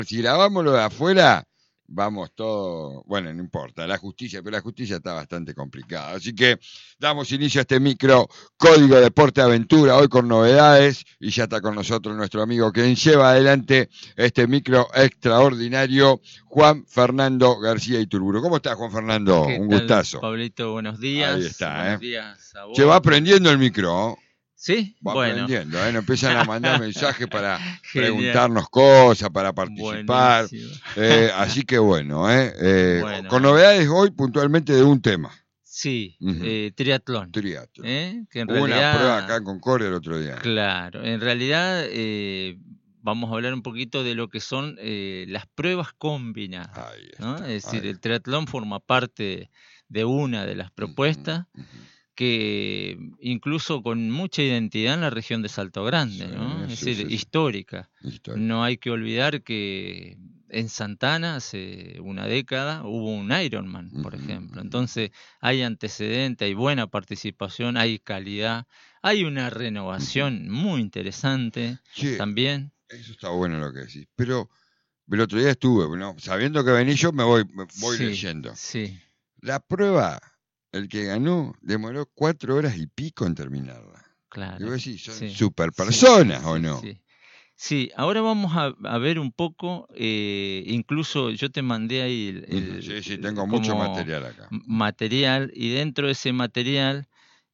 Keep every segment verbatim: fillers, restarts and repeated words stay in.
Si grabamos lo de afuera, vamos todo, bueno, no importa, la justicia, pero la justicia está bastante complicada. Así que damos inicio a este micro Código Deporte Aventura, hoy con novedades, y ya está con nosotros nuestro amigo quien lleva adelante este micro extraordinario, Juan Fernando García Iturburu. ¿Cómo estás, Juan Fernando? ¿Qué Un tal, gustazo. Pablito? Buenos días. Ahí está, Buenos ¿eh? días a vos. Se va aprendiendo el micro, ¿eh? ¿Sí? Va bueno. aprendiendo, ¿eh? Nos empiezan a mandar mensajes para Genial. preguntarnos cosas, para participar. Buenísimo. Eh, así que bueno, ¿eh? Eh, Bueno, con eh. novedades hoy puntualmente de un tema. Sí, Ujú. eh, triatlón. Triatlón. ¿eh? Que en Hubo realidad, una prueba acá en Concordia el otro día. Claro, en realidad eh, vamos a hablar un poquito de lo que son eh, las pruebas combinadas. Ahí está, ¿no? Es decir, ahí. el triatlón forma parte de una de las propuestas. Ujú, ujú. Que incluso con mucha identidad en la región de Salto Grande, Sí, ¿no? Es sí, decir, sí, sí. histórica. Histórica. No hay que olvidar que en Santana hace una década hubo un Ironman, por Ujú, ejemplo. ujú. Entonces hay antecedente, hay buena participación, hay calidad, hay una renovación muy interesante Che, también. eso está bueno lo que decís. Pero el otro día estuve, ¿no? Sabiendo que venís yo, me voy, me voy Sí, leyendo. sí, La prueba, el que ganó, demoró cuatro horas y pico en terminarla. Y claro. vos decís, son Sí, super sí, personas, sí, ¿o sí, no? sí. Sí, ahora vamos a, a ver un poco, eh, incluso yo te mandé ahí el, Ujú, el- sí, sí, el- tengo mucho como material acá. m- material, y dentro de ese material,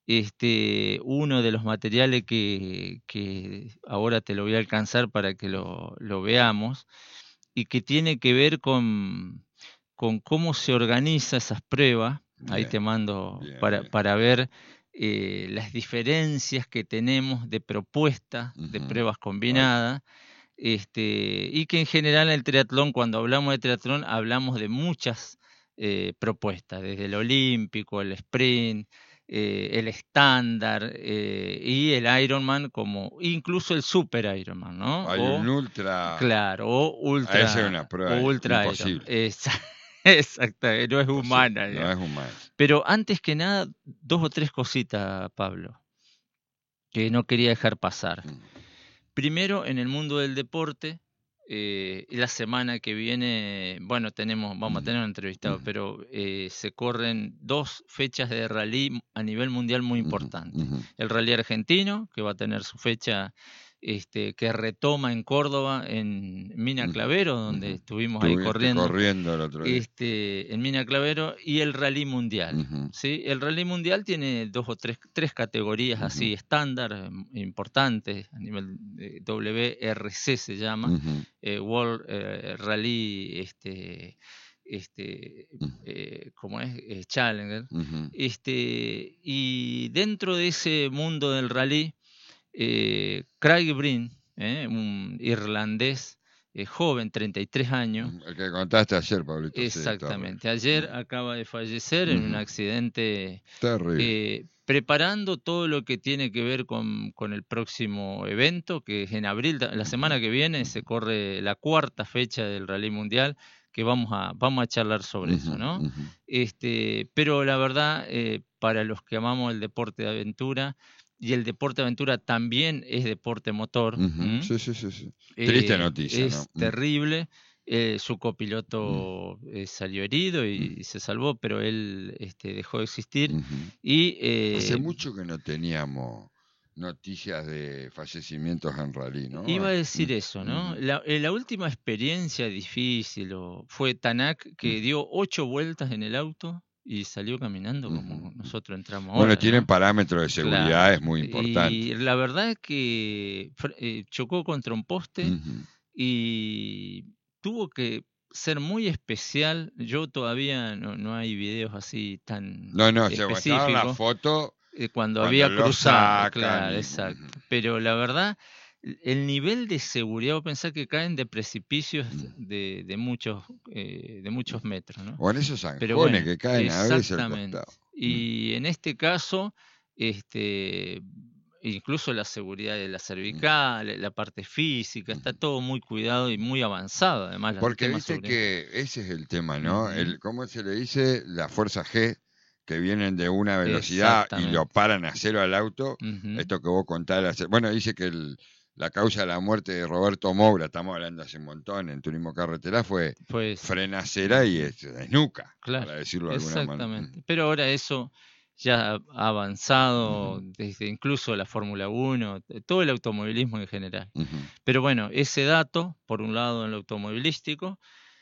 este, uno de los materiales que, que ahora te lo voy a alcanzar para que lo, lo veamos, y que tiene que ver con, con cómo se organiza esas pruebas. Ahí Bien, te mando bien, para, bien. para ver eh, las diferencias que tenemos de propuestas de Ujú. pruebas Ahí está. combinadas, este, y que en general en el triatlón, cuando hablamos de triatlón, hablamos de muchas eh, propuestas, desde el olímpico, el sprint, eh, el estándar eh, y el Ironman, como incluso el super Ironman, ¿no? Hay O, un ultra. claro, o A esa es ultra, una prueba o ultra Ironman. imposible. Esa- Exacto, no es Imposible. humana, No digamos. es humano. Pero antes que nada, dos o tres cositas, Pablo, que no quería dejar pasar. Mm. Primero, en el mundo del deporte, eh, la semana que viene, bueno, tenemos, vamos a tener un entrevistado, Ujú, pero eh, se corren dos fechas de rally a nivel mundial muy ujú, importantes. ujú. El rally argentino, que va a tener su fecha, este, que retoma en Córdoba, en Mina Ujú, Clavero, donde ujú. estuvimos ahí Estuviste corriendo, corriendo el otro día. este, en Mina Clavero, y el rally mundial. Ujú, ¿Sí? El rally mundial tiene dos o tres, tres categorías ujú, así estándar, eh, importantes, a nivel de W R C se llama, ujú, eh, World eh, Rally, este, este, ujú, eh, ¿cómo es? Eh, Challenger. ujú. Este, y dentro de ese mundo del rally, eh, Craig Breen, eh, un irlandés eh, joven, treinta y tres años. El que contaste ayer, Pablito. Sí, terrible. Exactamente. Ayer acaba de fallecer en un Ujú. accidente, Terrible. eh, preparando todo lo que tiene que ver con, con el próximo evento, que es en abril, la semana que viene se corre la cuarta fecha del Rally Mundial, que vamos a, vamos a charlar sobre Ujú, eso, ¿no? ujú. Este, pero la verdad, eh, para los que amamos el deporte de aventura, y el deporte de aventura también es deporte motor, Ujú. ¿m? Sí, sí, sí, sí. Triste Eh, noticia, ¿no? es Mm, terrible. Eh, su mm. copiloto eh, salió herido y, Mm, y se salvó, pero él este, dejó de existir. ujú. Y Hace eh, mucho que no teníamos noticias de fallecimientos en rally, ¿no? iba a Mm, decir eso, ¿no? ujú, La, eh, la última experiencia difícil o- fue Tanak, mm, que dio ocho vueltas en el auto y salió caminando ujú, como ujú. nosotros entramos Bueno, ahora, tienen ¿no? parámetros de seguridad, es Claro. muy importante. Y la verdad es que fr- eh, chocó contra un poste Ujú. y tuvo que ser muy especial. Yo todavía no, no hay videos así tan No, no, se mostraron la específicos foto eh, cuando cuando había lo cruzado, sacan claro, y... exacto. Ujú, Pero la verdad, el nivel de seguridad, vos pensás que caen de precipicios ujú, de, de muchos, eh, de muchos ujú. metros, ¿no? O en esos Pero zanjones bueno, que caen a veces al exactamente. costado. Mm, Y en este caso, este, incluso la seguridad de la ujú, cervical, la parte física, está ujú. todo muy cuidado y muy avanzado, además, el Porque tema de viste seguridad. que ese es el tema, ¿no? Ujú, El, ¿cómo se le dice? La fuerza G, que vienen de una velocidad y lo exactamente. paran a cero al auto. Ujú, Esto que vos contás, la ce- bueno, dice que el, la causa de la muerte de Roberto Moura, estamos hablando hace un montón en turismo carretera, fue Pues, frenacera y es, es nuca, claro, para decirlo de alguna manera. exactamente. Pero ahora eso ya ha avanzado uh-huh. desde incluso la Fórmula uno, todo el automovilismo en general. Uh-huh. Pero bueno, ese dato, por un lado en lo automovilístico,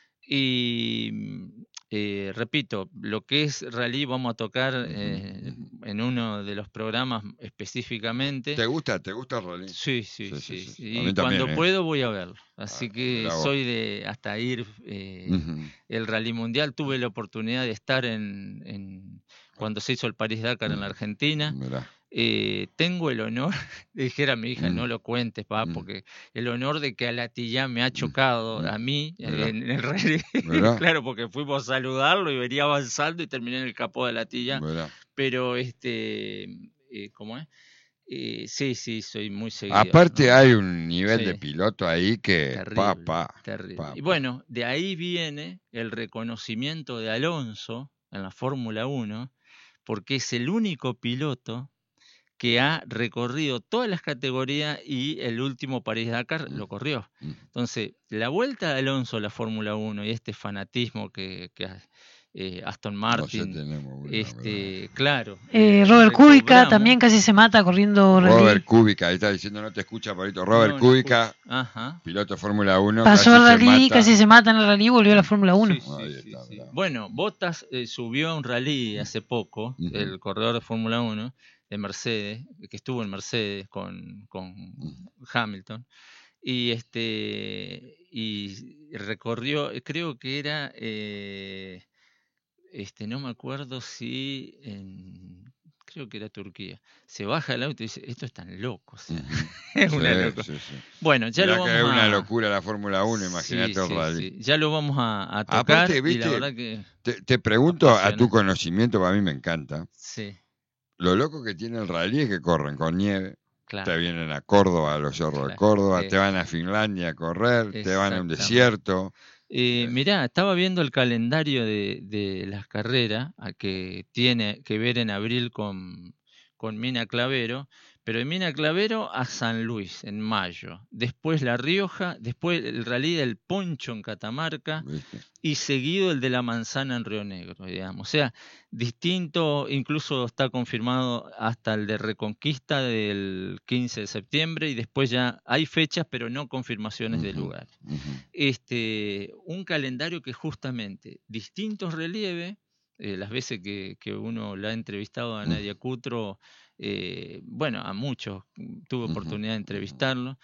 y eh, repito, lo que es rally vamos a tocar eh, en uno de los programas específicamente. ¿Te gusta? ¿Te gusta el rally? Sí, sí, sí. sí, sí. sí. Y cuando también, ¿eh? puedo voy a verlo. Así ah, que soy de hasta ir eh, uh-huh. el rally mundial. Tuve la oportunidad de estar en, en cuando se hizo el París-Dakar uh-huh. en la Argentina. Mirá. Eh, tengo el honor, dijera a mi hija, mm. no lo cuentes, papá, mm. porque el honor de que Alatillá me ha chocado mm. a mí en, en el rally. Claro, porque fuimos a saludarlo y venía avanzando y terminé en el capó de Alatillá. Pero, este, eh, ¿cómo es? Eh, sí, sí, soy muy seguido. Aparte, ¿no? Hay un nivel sí. de piloto ahí que. Terrible, pa, pa, terrible. Pa, pa. Y bueno, de ahí viene el reconocimiento de Alonso en la Fórmula uno, porque es el único piloto que ha recorrido todas las categorías y el último París-Dakar lo corrió. Entonces, la vuelta de Alonso a la Fórmula uno y este fanatismo que, que eh, Aston Martin, no tenemos una, este, claro. Eh, Robert Kubica también casi se mata corriendo rally. Robert Kubica, ahí está diciendo, no te escucha, Pablito. Robert no, Kubica, no Ajá. piloto de Fórmula uno. Pasó el rally, casi se mata en el rally y volvió a la Fórmula uno. Sí, sí, sí, está, sí. Bueno, Bottas eh, subió a un rally hace poco, uh-huh. el corredor de Fórmula uno, de Mercedes, que estuvo en Mercedes con, con Hamilton, y este y recorrió, creo que era, eh, este no me acuerdo si, en, creo que era Turquía, se baja el auto y dice, esto es tan loco, o sea, uh-huh. es una sí, locura. Sí, sí. Bueno, ya Mirá lo vamos que es a... una locura la Fórmula uno, imagínate sí, el rally. Sí, ya lo vamos a, a tocar. Aparte, ¿viste? Y la verdad que te, te pregunto a tu conocimiento, para mí me encanta. Sí. Lo loco que tiene el rally es que corren con nieve, claro. te vienen a Córdoba, a los cerros claro. de Córdoba, eh, te van a Finlandia a correr, te van a un desierto. Eh, eh. Mirá, estaba viendo el calendario de, de las carreras a que tiene que ver en abril con, con Mina Clavero, pero de Mina Clavero a San Luis en mayo, después La Rioja, después el rally del Poncho en Catamarca ¿Viste? Y seguido el de la Manzana en Río Negro, digamos. O sea, distinto, incluso está confirmado hasta el de Reconquista del quince de septiembre y después ya hay fechas pero no confirmaciones uh-huh, de lugar. Uh-huh. Este, un calendario que justamente distintos relieves, eh, las veces que, que uno la ha entrevistado a Nadia Cutro, Eh, bueno, a muchos tuve oportunidad de entrevistarlo,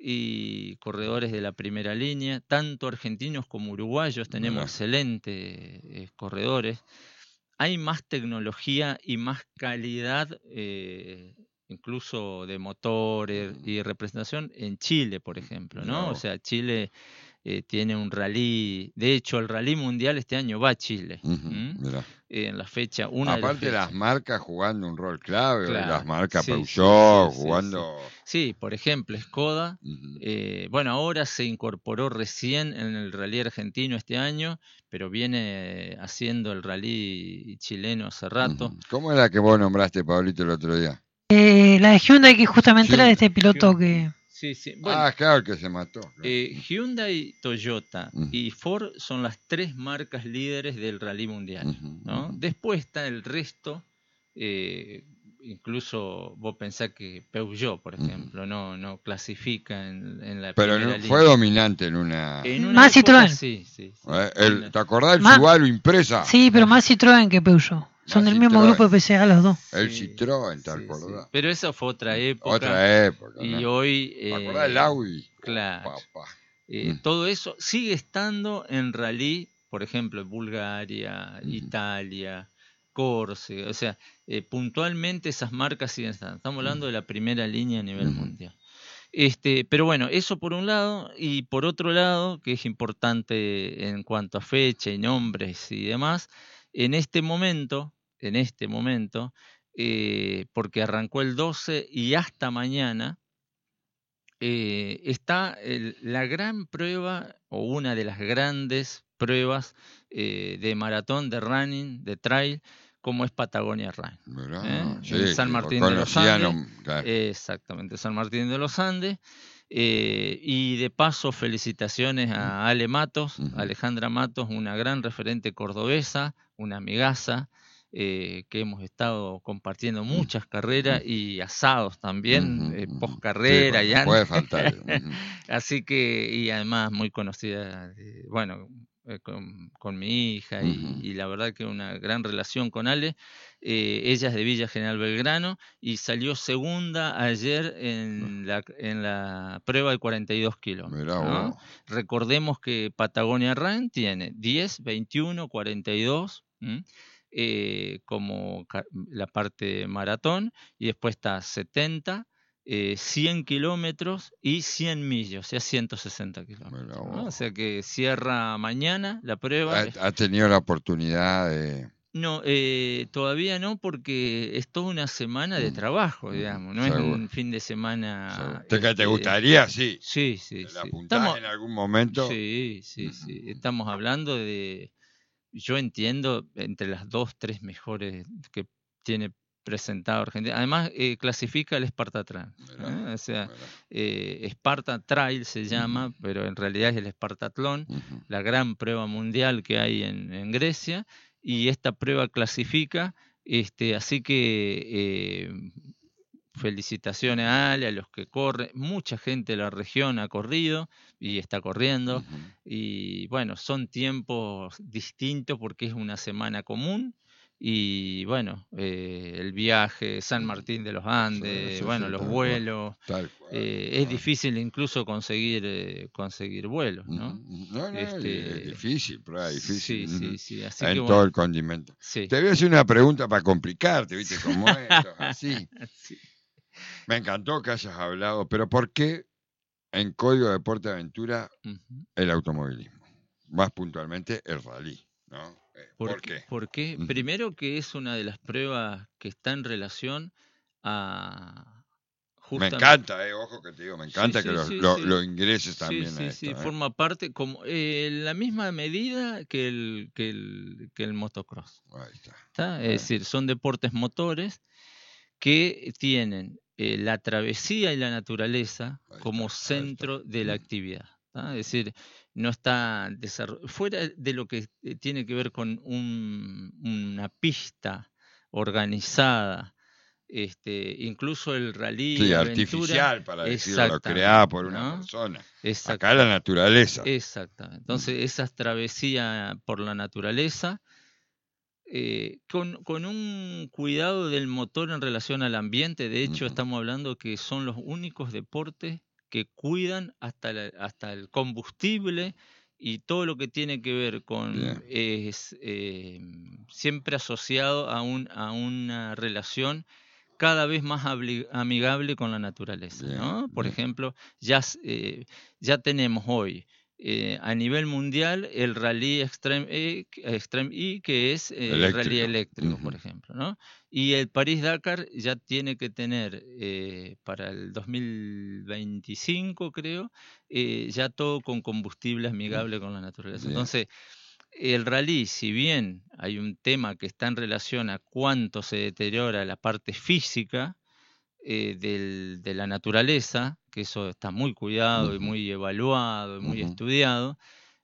y corredores de la primera línea, tanto argentinos como uruguayos, tenemos bueno. excelentes eh, corredores. Hay más tecnología y más calidad, eh, incluso de motores y representación en Chile, por ejemplo, ¿no? No. O sea, Chile eh, tiene un rally, de hecho el rally mundial este año va a Chile. Uh-huh, ¿Mm? En la fecha, una aparte de las, las marcas jugando un rol clave, claro, las marcas sí, Peugeot sí, sí, jugando. Sí, sí, por ejemplo, Skoda, uh-huh. eh, bueno, ahora se incorporó recién en el rally argentino este año, pero viene haciendo el rally chileno hace rato. Uh-huh. ¿Cómo era que vos nombraste, Pablito, el otro día? Eh, la de Hyundai, que justamente Hyundai. Era de este piloto Hyundai. que... Sí, sí. Bueno, ah, claro, el que se mató. Claro. Eh, Hyundai, Toyota uh-huh. y Ford son las tres marcas líderes del rally mundial, uh-huh, ¿no? Uh-huh. Después está el resto, eh, incluso vos pensás que Peugeot, por ejemplo, uh-huh. no, no clasifica en, en la Pero primera no, línea. fue dominante en una... En una más época, Citroën. Sí, sí, sí. Eh, el, ¿Te acordás del Subaru Impresa? Sí, pero más Citroën que Peugeot. Son del mismo grupo de P C A los dos. El Citroën, ¿te acordás? Sí, sí. Pero esa fue otra época. Otra época. Y ¿no? hoy... Eh, ¿Te acordás del Audi? Claro. Papá. Eh, mm. Todo eso sigue estando en rally, por ejemplo, Bulgaria, mm. Italia, Córcega. O sea, eh, puntualmente esas marcas siguen estando. Estamos hablando mm. de la primera línea a nivel mm. mundial. Este, pero bueno, eso por un lado, y por otro lado, que es importante en cuanto a fecha y nombres y demás, en este momento, en este momento, eh, porque arrancó el doce y hasta mañana, eh, está el, la gran prueba, o una de las grandes pruebas eh, de maratón, de running, de trail, como es Patagonia Run. ¿eh? Sí, en San Martín de los Andes. Claro. Exactamente, San Martín de los Andes. Eh, y de paso, felicitaciones a Ale Matos, Uh-huh. Alejandra Matos, una gran referente cordobesa, una amigaza, eh, que hemos estado compartiendo muchas carreras y asados también, Uh-huh. eh, Uh-huh. post carrera Sí, y antes. puede faltar. Uh-huh. Así que, y además muy conocida, eh, bueno, eh, con, con mi hija, y, Uh-huh. y la verdad que una gran relación con Ale. Eh, ella es de Villa General Belgrano y salió segunda ayer en la, en la prueba de cuarenta y dos kilómetros, ¿no? Recordemos que Patagonia Run tiene diez, veintiuno, cuarenta y dos, ¿m? Eh, como la parte maratón, y después está setenta, eh, cien kilómetros y cien millas, o sea, ciento sesenta kilómetros, ¿no? O sea que cierra mañana la prueba. ¿Ha, ha tenido la oportunidad de...? No, eh, todavía no, porque es toda una semana de trabajo, mm, digamos, no seguro. Es un fin de semana. ¿Te, este, ¿Te gustaría? Sí. Sí, sí, ¿La sí. apuntás Estamos, en algún momento? Sí, sí, uh-huh. sí. Estamos hablando de, yo entiendo, entre las dos, tres mejores que tiene presentado Argentina. Además, eh, clasifica el Sparta Trail, ¿eh? O sea, eh, Sparta Trail se llama, uh-huh. pero en realidad es el Spartatlón, uh-huh. la gran prueba mundial que hay en, en Grecia. Y esta prueba clasifica, este, así que eh, felicitaciones a Ale, a los que corren. Mucha gente de la región ha corrido y está corriendo. Uh-huh. Y bueno, son tiempos distintos porque es una semana común. Y bueno, eh, el viaje, San Martín de los Andes, sí, sí, bueno, sí, los vuelos, tal cual, eh, tal es difícil incluso conseguir eh, conseguir vuelos, ¿no? No, no, este, es difícil, pero es difícil. Sí, sí, sí. Así en que, todo bueno, el condimento. Sí. Te voy a hacer una pregunta para complicarte, ¿viste? Como esto, así. Sí. Me encantó que hayas hablado, pero ¿por qué en Código Deporte Aventura uh-huh. el automovilismo? Más puntualmente el rally, ¿no? ¿Por, ¿Por qué? ¿Por qué? Uh-huh. Primero que es una de las pruebas que está en relación a... Justamente. Me encanta, eh, ojo que te digo, me encanta sí, que sí, lo, sí, lo, sí. lo ingreses también sí, sí, a esto. Sí, eh. forma parte como eh, la misma medida que el, que el, que el motocross. Ahí está. ¿Está? Es eh. decir, son deportes motores que tienen eh, la travesía y la naturaleza está, como centro de la actividad. ¿tá? Es decir, no está desarroll... fuera de lo que tiene que ver con un, una pista organizada, este, incluso el rally sí, aventura, artificial, para decirlo, creada por una ¿no? persona. Acá la naturaleza. Exactamente. Entonces, mm. esa travesía por la naturaleza, eh, con, con un cuidado del motor en relación al ambiente. De hecho, uh-huh. estamos hablando que son los únicos deportes que cuidan hasta, la, hasta el combustible y todo lo que tiene que ver con yeah. es eh, siempre asociado a, un, a una relación cada vez más amigable con la naturaleza, yeah. ¿no? Por yeah. ejemplo, ya, eh, ya tenemos hoy Eh, a nivel mundial el rally Extreme E, Extreme E que es eh, el rally eléctrico, uh-huh. por ejemplo, ¿no? Y el París-Dakar ya tiene que tener eh, para el dos mil veinticinco, creo, eh, ya todo con combustible amigable uh-huh. con la naturaleza. Yeah. Entonces, el rally, si bien hay un tema que está en relación a cuánto se deteriora la parte física eh, del, de la naturaleza, que eso está muy cuidado uh-huh. y muy evaluado y muy uh-huh. estudiado,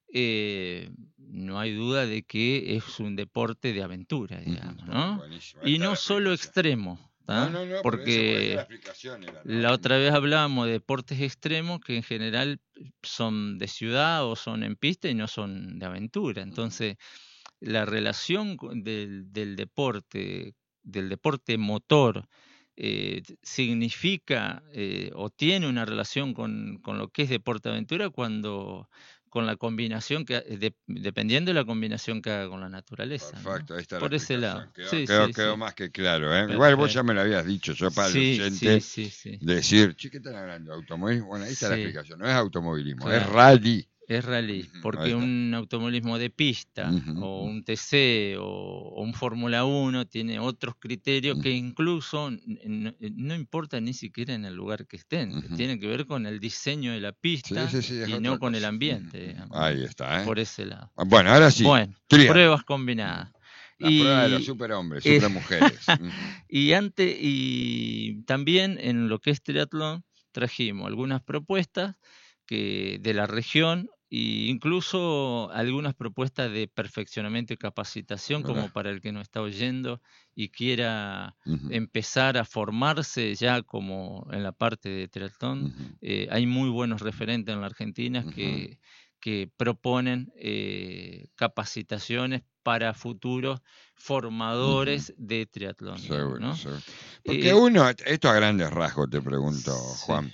eh, no hay duda de que es un deporte de aventura, digamos, uh-huh. ¿no? Y no solo extremo, no, no, no, porque la, explicación era, ¿no? La otra vez hablábamos de deportes extremos que en general son de ciudad o son en pista y no son de aventura. Entonces, uh-huh. la relación del, del deporte, del deporte motor, Eh, significa eh, o tiene una relación con, con lo que es deporte aventura cuando con la combinación que de, dependiendo de la combinación que haga con la naturaleza. Perfecto, ¿no? ahí está por la ese lado. Quedó, sí, quedó, sí, quedó sí. más que claro. ¿eh? Igual vos ya me lo habías dicho, yo para sí, el oyente sí, sí, sí. decir, che, ¿qué están hablando? ¿Automovilismo? Bueno, ahí está sí. la explicación, no es automovilismo, claro. es rally. Es rally, porque un automovilismo de pista uh-huh. o un T C o, o un Fórmula uno tiene otros criterios uh-huh. que incluso no, no importa ni siquiera en el lugar que estén, uh-huh. tienen que ver con el diseño de la pista sí, sí, sí, y no con cosa. El ambiente. Uh-huh. Digamos, ahí está, ¿eh? Por ese lado. Bueno, ahora sí. Bueno, Trío. Pruebas combinadas. La y, prueba de los superhombres, supermujeres. uh-huh. y, antes, y también en lo que es triatlón, trajimos algunas propuestas que, de la región e incluso algunas propuestas de perfeccionamiento y capacitación, ¿verdad? como para el que nos está oyendo y quiera Uh-huh. empezar a formarse ya como en la parte de triatlón. Uh-huh. Eh, hay muy buenos referentes en la Argentina Uh-huh. que, que proponen eh, capacitaciones para futuros formadores uh-huh. de triatlón. Seguro, digamos, ¿no? seguro. Porque eh, uno, esto a grandes rasgos te pregunto, sí. Juan.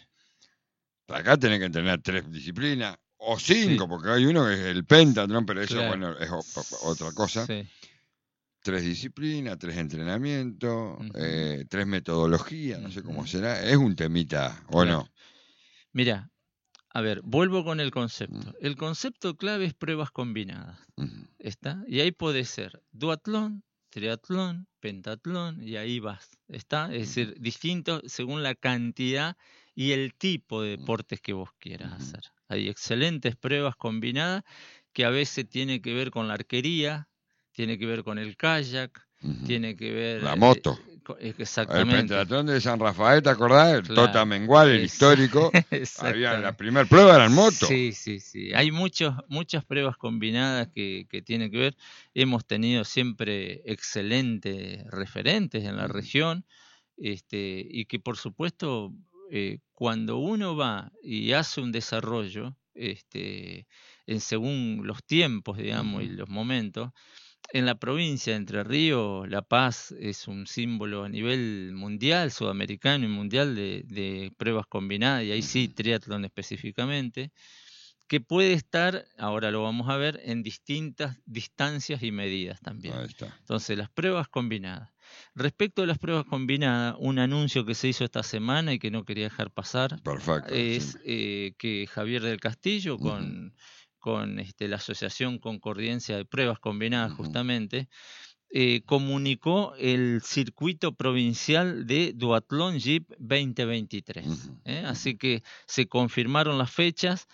Acá tenés que tener tres disciplinas, o cinco, Sí. porque hay uno que es el pentatlón, pero eso, Claro. bueno, es o- otra cosa. Sí. Tres disciplinas, tres entrenamientos, Uh-huh. eh, tres metodologías, no Uh-huh. sé cómo será. Es un temita, ¿o Claro. no? Mira, a ver, vuelvo con el concepto. Uh-huh. El concepto clave es pruebas combinadas. Uh-huh. ¿Está? Y ahí puede ser duatlón, triatlón, pentatlón, y ahí vas. ¿Está? Es decir, uh-huh. distinto según la cantidad y el tipo de deportes que vos quieras uh-huh. hacer. Hay excelentes pruebas combinadas que a veces tiene que ver con la arquería, tiene que ver con el kayak, uh-huh. tiene que ver... La moto. Eh, exactamente. El pentatlón de San Rafael, ¿te acordás? El claro. Tota Mengual, el es, histórico. Había la primera prueba era en moto. Sí, sí, sí. Hay muchos, muchas pruebas combinadas que, que tienen que ver. Hemos tenido siempre excelentes referentes en la uh-huh. región, este, y que por supuesto eh, cuando uno va y hace un desarrollo, este, en según los tiempos, digamos, uh-huh. y los momentos, en la provincia de Entre Ríos, La Paz es un símbolo a nivel mundial, sudamericano y mundial de, de pruebas combinadas, y ahí sí triatlón específicamente, que puede estar, ahora lo vamos a ver, en distintas distancias y medidas también. Ahí está. Entonces, las pruebas combinadas. Respecto a las pruebas combinadas, un anuncio que se hizo esta semana y que no quería dejar pasar, Perfecto, es sí. eh, que Javier del Castillo, con... Uh-huh. con este, la Asociación Concordiencia de Pruebas Combinadas, uh-huh. justamente, eh, comunicó el circuito provincial de Duatlón Jeep veinte veintitrés. Uh-huh. ¿eh? Así que se confirmaron las fechas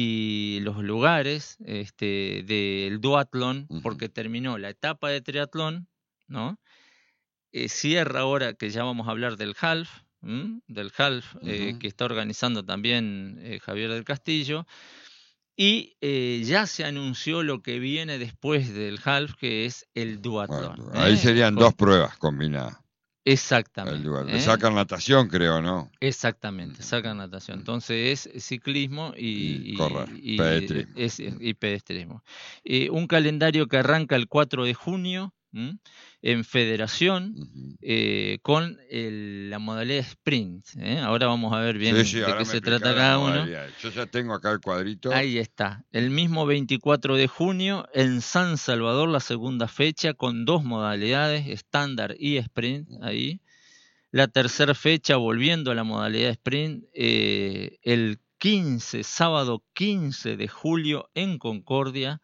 y los lugares este, del duatlón, uh-huh. porque terminó la etapa de triatlón, ¿no? Eh, cierra ahora, que ya vamos a hablar del half, ¿m? del half uh-huh. eh, que está organizando también eh, Javier del Castillo. Y eh, ya se anunció lo que viene después del half, que es el duatlón. Bueno, ahí ¿eh? serían Con... dos pruebas combinadas. Exactamente. El ¿eh? Sacan natación, creo, ¿no? Exactamente, sacan natación. Entonces es ciclismo y, y correr, y, y, pedestrismo. Es, y pedestrismo. Eh, un calendario que arranca el cuatro de junio, ¿m? en federación, uh-huh. eh, con el, la modalidad sprint. ¿eh? Ahora vamos a ver bien sí, sí, de qué se trata cada uno. Yo ya tengo acá el cuadrito. Ahí está. El mismo veinticuatro de junio en San Salvador, la segunda fecha, con dos modalidades, estándar y sprint. Ahí. La tercera fecha, volviendo a la modalidad sprint, eh, el quince, sábado quince de julio en Concordia.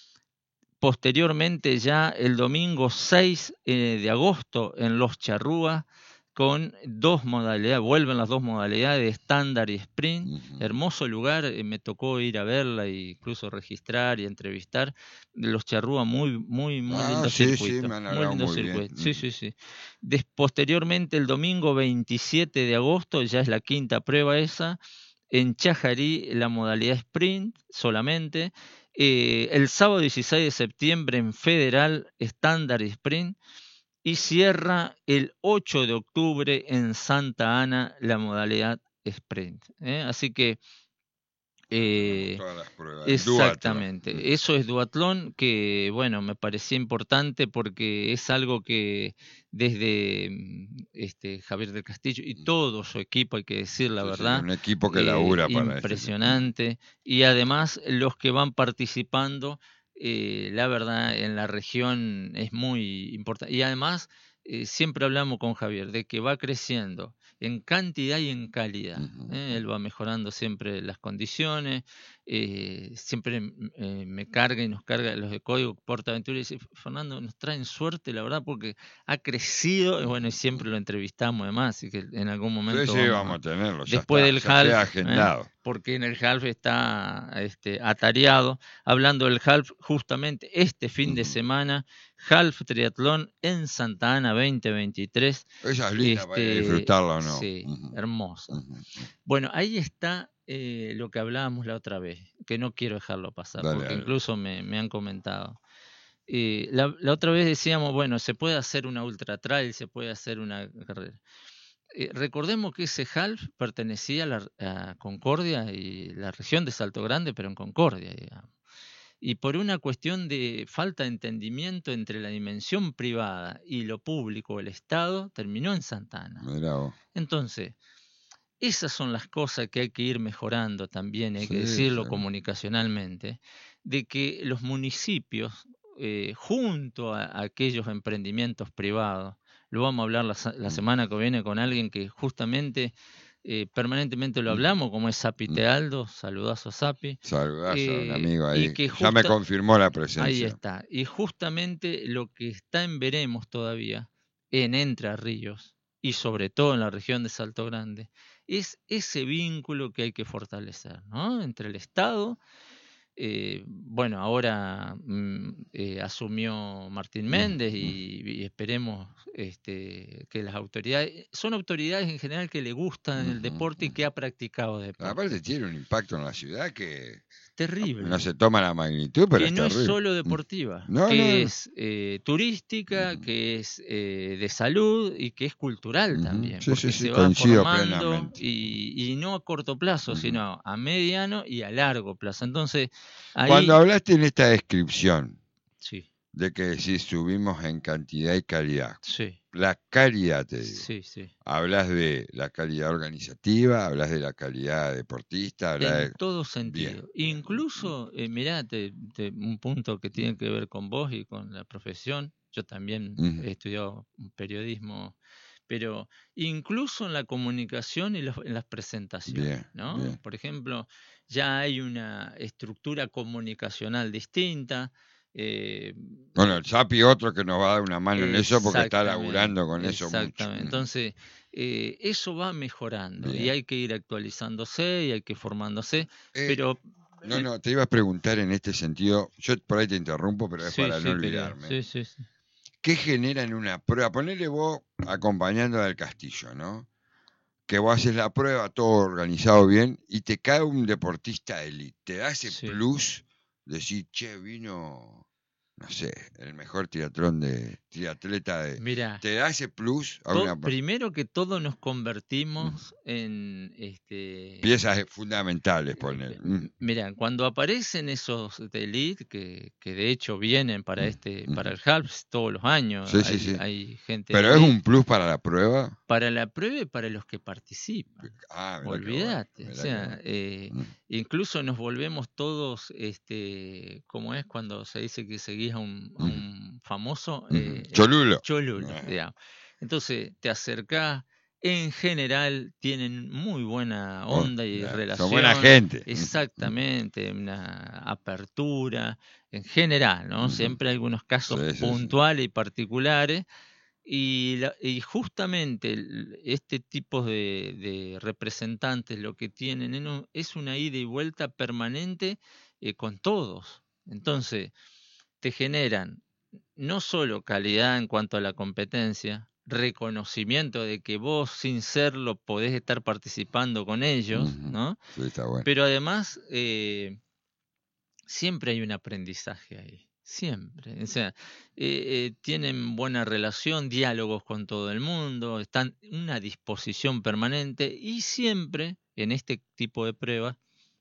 Posteriormente ya el domingo seis eh, de agosto en Los Charrúas, con dos modalidades, vuelven las dos modalidades, estándar y sprint. Uh-huh. Hermoso lugar, eh, me tocó ir a verla e incluso registrar y entrevistar. Los Charrúas, muy, muy, muy ah, lindo sí, circuito. Sí, me han muy lindo muy circuito. Bien. Sí, sí, sí. Des, posteriormente, el domingo veintisiete de agosto, ya es la quinta prueba esa, en Chajarí, la modalidad sprint solamente. Eh, el sábado dieciséis de septiembre en Federal, estándar y sprint. Y cierra el ocho de octubre en Santa Ana la modalidad sprint. ¿eh? Así que eh, todas las pruebas. Exactamente, duatlón. Eso es duatlón, que bueno, me parecía importante porque es algo que desde este Javier del Castillo y todo su equipo, hay que decir la sí, verdad, sí, un equipo que labura eh, para impresionante, este... y además los que van participando, eh, la verdad en la región es muy importante, y además eh, siempre hablamos con Javier de que va creciendo en cantidad y en calidad. Uh-huh. ¿eh? Él va mejorando siempre las condiciones, eh, siempre eh, me carga y nos carga los de Código PortAventura y dice, Fernando, nos traen suerte, la verdad, porque ha crecido, y bueno, y siempre lo entrevistamos además, así que en algún momento sí, sí, vamos, vamos a tenerlo, ya después está, del ya half, queda agendado. ¿eh? porque en el half está este, atareado. Hablando del half, justamente este fin de semana, half triatlón en Santa Ana veinte veintitrés. Esa es linda este, para ir a disfrutarla, ¿o no? Sí, Uh-huh. hermosa. Uh-huh. Bueno, ahí está eh, lo que hablábamos la otra vez, que no quiero dejarlo pasar, Dale, porque dale. incluso me, me han comentado. Eh, la, la otra vez decíamos, bueno, se puede hacer una ultra trail, se puede hacer una carrera. Eh, recordemos que ese half pertenecía a, la, a Concordia y la región de Salto Grande, pero en Concordia, digamos. Y por una cuestión de falta de entendimiento entre la dimensión privada y lo público, el Estado, terminó en Santa Ana. Mirá vos. Entonces, esas son las cosas que hay que ir mejorando también, hay Sí, que decirlo sí. comunicacionalmente, de que los municipios, eh, junto a, a aquellos emprendimientos privados, lo vamos a hablar la, la semana que viene con alguien que justamente eh, permanentemente lo hablamos, como es Sapi Tealdo, saludazo Sapi. Saludazo a un Eh, amigo y ahí. que Ya me justa- confirmó la presencia. Ahí está. Y justamente lo que está en veremos todavía en Entre Ríos y sobre todo en la región de Salto Grande es ese vínculo que hay que fortalecer, ¿no? Entre el Estado. Eh, bueno, ahora mm, eh, asumió Martín Méndez y, y esperemos este, que las autoridades, son autoridades en general que le gustan el deporte y que ha practicado deporte. Aparte tiene un impacto en la ciudad que Terrible. no se toma la magnitud, pero que es no terrible. es solo deportiva, No, que no, no. es eh, turística, que es eh, de salud y que es cultural Ujú. también, Sí, porque sí, sí, se va coincido formando plenamente. y, y no a corto plazo, Ujú. sino a mediano y a largo plazo. Entonces, ahí Cuando hablaste en esta descripción sí, de que si subimos en cantidad y calidad, sí, la calidad te digo, sí, sí. hablas de la calidad organizativa, hablas de la calidad deportista, hablas En de... todo sentido. Bien. Incluso, eh, mirá, te- te- un punto que tiene que ver con vos y con la profesión. Yo también Ujú. he estudiado periodismo, pero incluso en la comunicación y los- en las presentaciones, Bien, ¿no? bien. Por ejemplo, ya hay una estructura comunicacional distinta. eh, Bueno, el Sapi otro que nos va a dar una mano en eso porque está Exactamente, laburando con eso mucho. exactamente. Entonces, eh, eso va mejorando y Bien. hay que ir actualizándose y hay que formándose, Eh, pero No, no, te iba a preguntar en este sentido, yo por ahí te interrumpo, pero es sí, para sí, no querido. olvidarme. Sí, sí, sí. ¿Qué genera en una prueba? Ponele vos acompañando al Castillo, ¿no? Que vos haces la prueba, todo organizado bien, y te cae un deportista élite. Te da ese Sí. plus de decir, che, vino, no sé, el mejor triatlón de triatleta de... Mira, Te da ese plus a to- una primero que todo nos convertimos en este piezas fundamentales, ponele. Eh, Mm, Mira, cuando aparecen esos de elite, que, que de hecho vienen para mm, este, mm. para el Halps todos los años, Sí, sí, hay, sí. hay gente Pero de es elite, un plus para la prueba. para la prueba y para los que participan. Ah, mirá qué bueno, Olvídate, mirá o qué sea, bueno. eh, Mm. incluso nos volvemos todos, este, como es cuando se dice que seguís a un, a Ujú. un famoso, Ujú. eh, Cholulo. cholulo, Ah. digamos. Entonces te acercás, en general tienen muy buena Oh, onda y claro. relación. Son buena gente. Exactamente, una apertura en general, ¿no? Ujú. Siempre hay algunos casos Sí, sí, sí. puntuales y particulares. Y, la- y justamente el- este tipo de, de representantes lo que tienen en un- es una ida y vuelta permanente eh, con todos. Entonces, te generan no solo calidad en cuanto a la competencia, reconocimiento de que vos sin serlo podés estar participando con ellos, Ujú. ¿no? Sí, está bueno. Pero además eh, siempre hay un aprendizaje ahí. Siempre. O sea, eh, eh, tienen buena relación, diálogos con todo el mundo, están en una disposición permanente y siempre en este tipo de pruebas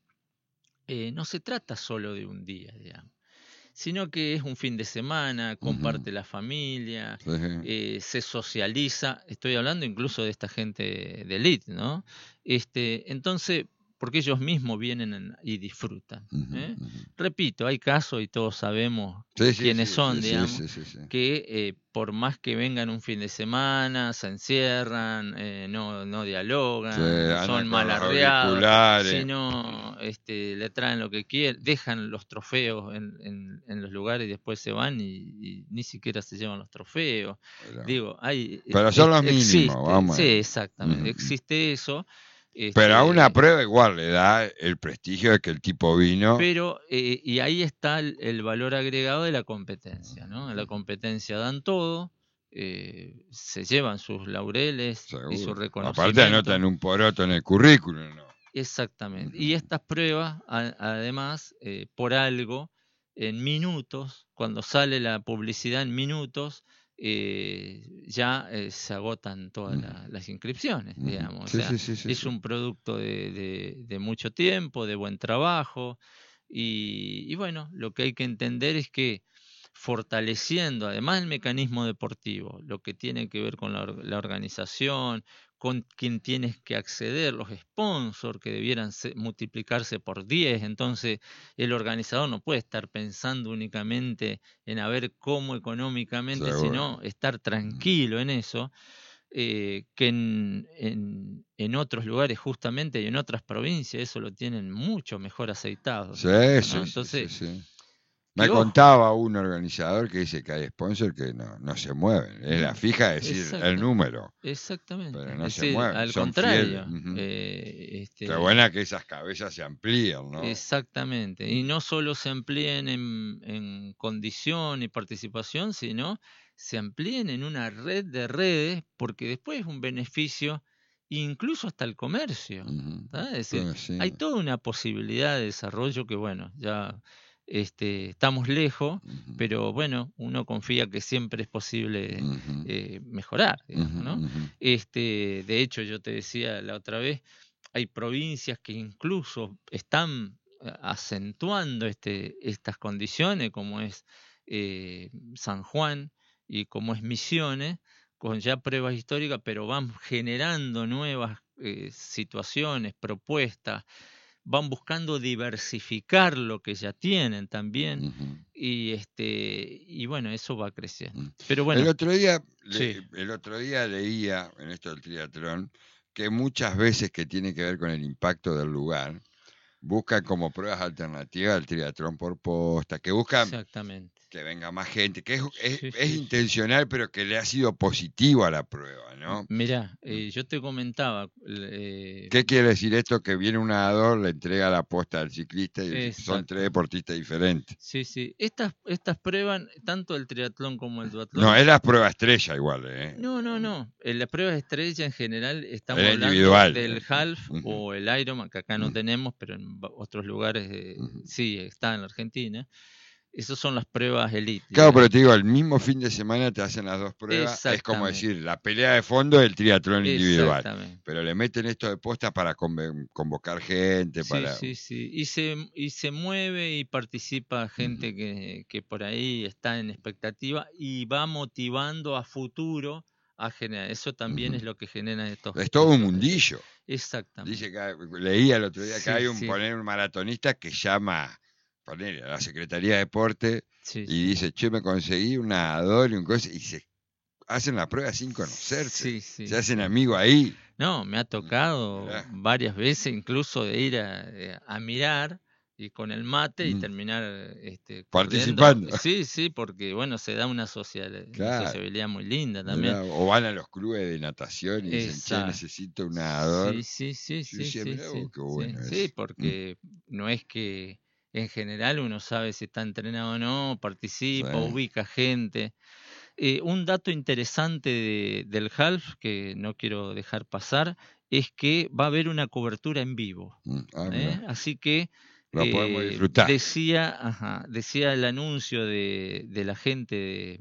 eh, no se trata solo de un día, digamos, sino que es un fin de semana, comparte Ujú. la familia, Sí, sí. eh, se socializa. Estoy hablando incluso de esta gente de elite, ¿no? Este, entonces, porque ellos mismos vienen en- y disfrutan. Ujú, ¿eh? ujú. Repito, hay casos y todos sabemos Sí, sí, quiénes sí, son, sí, sí, digamos, sí, sí, sí. que eh, por más que vengan un fin de semana, se encierran, eh, no, no Sí, dialogan, andan son con los malardeados, auriculares. sino este, le traen lo que quieren, dejan los trofeos en, en, en los lugares y después se van y, y ni siquiera se llevan los trofeos. Pero, Digo, hay, pero son ex- los mínimos, existe, vamos a sí, ver. exactamente, Ujú. existe eso. Este, pero a una prueba igual le da el prestigio de que el tipo vino. Pero, eh, y ahí está el, el valor agregado de la competencia, ¿no? En la competencia dan todo, eh, se llevan sus laureles Seguro. y su reconocimiento. Aparte anotan un poroto en el currículum, ¿no? Exactamente. Y estas pruebas, a, además, eh, por algo, en minutos, cuando sale la publicidad en minutos, eh, ya eh, se agotan todas la, las inscripciones, digamos. Sí, o sea, sí, sí, sí, es sí. un producto de, de, de mucho tiempo, de buen trabajo. Y, y bueno, lo que hay que entender es que fortaleciendo además el mecanismo deportivo, lo que tiene que ver con la, la organización, con quien tienes que acceder, los sponsors que debieran ser, multiplicarse por diez, entonces el organizador no puede estar pensando únicamente en a ver cómo económicamente, Seguro. sino estar tranquilo en eso, eh, que en, en, en otros lugares justamente y en otras provincias eso lo tienen mucho mejor aceitado. Sí, digamos, sí, ¿no? sí, Entonces, sí, sí. Me que ojo. contaba un organizador que dice que hay sponsors que no, no se mueven. Es la fija decir Exacta- el número. Exactamente. Pero no Es se decir, mueven, al son contrario. fieles. Ujú. eh, este, Qué buena que esas cabezas se amplíen, ¿no? Exactamente. Y no solo se amplíen en, en condición y participación, sino se amplíen en una red de redes, porque después es un beneficio incluso hasta el comercio. Ujú. ¿tá? Es decir, Pues sí. hay toda una posibilidad de desarrollo que, bueno, ya este, estamos lejos, Ujú. pero bueno, uno confía que siempre es posible Ujú. eh, mejorar, digamos, ¿no? Ujú, ujú. Este, de hecho, yo te decía la otra vez, hay provincias que incluso están eh, acentuando este, estas condiciones, como es eh, San Juan y como es Misiones, con ya pruebas históricas, pero van generando nuevas eh, situaciones, propuestas, van buscando diversificar lo que ya tienen también, Ujú. y este y bueno, eso va creciendo. Mm. Pero bueno, El otro día, le- sí, el otro día leía en esto del triatlón que muchas veces que tiene que ver con el impacto del lugar, buscan como pruebas alternativas al triatlón por posta, que buscan exactamente. que venga más gente, que es, es- Sí, es sí, sí. intencional, pero que le ha sido positivo a la prueba, ¿no? Mirá, eh, yo te comentaba, eh, ¿Qué quiere decir esto? Que viene un nadador, le entrega la posta al ciclista y son exacto. tres deportistas diferentes. Sí, sí. Estas, estas pruebas, tanto el triatlón como el No, duatlón. es la prueba estrella igual, ¿eh? No, no, no. En las pruebas estrella en general estamos Era hablando individual. del eh. half Ujú, o el Ironman, que acá no ujú, tenemos, pero en va- otros lugares eh, ujú. sí está en la Argentina. Esas son las pruebas elite, Claro, pero digamos. te digo, el mismo fin de semana te hacen las dos pruebas. Es como Exactamente, decir, la pelea de fondo del triatlón individual. exactamente. Pero le meten esto de posta para conve- convocar gente, Sí, para... sí, sí. Y se, y se mueve y participa gente que, que por ahí está en expectativa y va motivando a futuro a generar. Eso también Ujú. es lo que genera estos. Es todo un estos- mundillo. Exactamente. Dice que leía el otro día que Sí, hay un, sí, poner un maratonista que llama poner a la Secretaría de Deporte sí, y sí. dice, che, me conseguí un nadador y un cosa, y se hacen la prueba sin conocerse. Sí, sí, Se hacen sí. amigos ahí. No, me ha tocado Mirá. varias veces incluso de ir a, eh, a mirar y con el mate y Mm. terminar este, corriendo. Participando. Sí, sí, porque bueno, se da una, social, una Claro. sociabilidad muy linda también. Mirá, o van a los clubes de natación y dicen, che, Exacto. necesito un nadador. Sí, sí, sí, Yo sí, decía, sí, mirá sí, vos, qué sí, bueno sí, es. Mm. porque no es que en general uno sabe si está entrenado o no, participa, Sí. ubica gente. Eh, un dato interesante de- del half que no quiero dejar pasar es que va a haber una cobertura en vivo. Mm. Ah, ¿eh? mirá. Así que Lo podemos eh, disfrutar. decía, ajá, decía el anuncio de, de la gente de,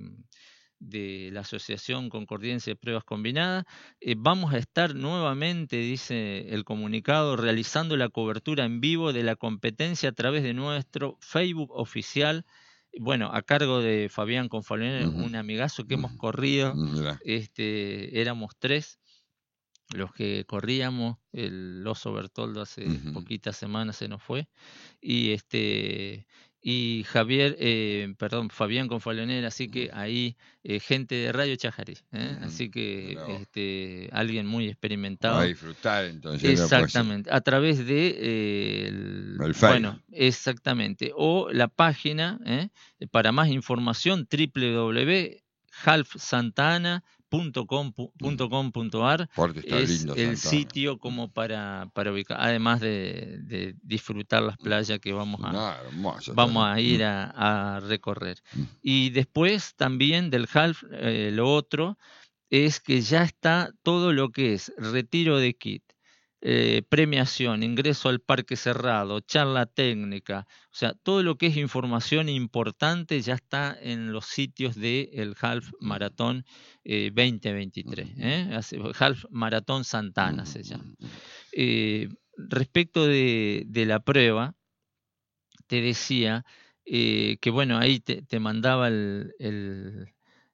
de la Asociación Concordiense de Pruebas Combinadas, eh, vamos a estar nuevamente, dice el comunicado, realizando la cobertura en vivo de la competencia a través de nuestro Facebook oficial, bueno, a cargo de Fabián Confalonero, Ujú. un amigazo que hemos Ujú. corrido, Mm, mirá. este, éramos tres los que corríamos, el oso Bertoldo hace Ujú. poquitas semanas se nos fue, y este y Javier, eh, perdón, Fabián Confalonera, así que ahí eh, gente de Radio Chajarí, ¿eh? Ujú. Así que Mirá vos. este alguien muy Va a experimentado. disfrutar entonces. lo puede ser. Exactamente, a través de eh, el, El Facebook. bueno, exactamente, o la página, ¿eh? Para más información, w w w punto half santa ana punto com punto ar es lindo, el Santana. sitio como para, para ubicar, además de, de disfrutar las playas que vamos a, No, hermoso, vamos a ir mm. a, a recorrer. Mm. Y después también del half, eh, lo otro es que ya está todo lo que es retiro de kit, eh, premiación, ingreso al parque cerrado, charla técnica, o sea, todo lo que es información importante ya está en los sitios del Half Maratón eh, veinte veintitrés, ¿eh? Half Maratón Santana se llama. Eh, respecto de, de la prueba, te decía eh, que bueno, ahí te, te mandaba el, el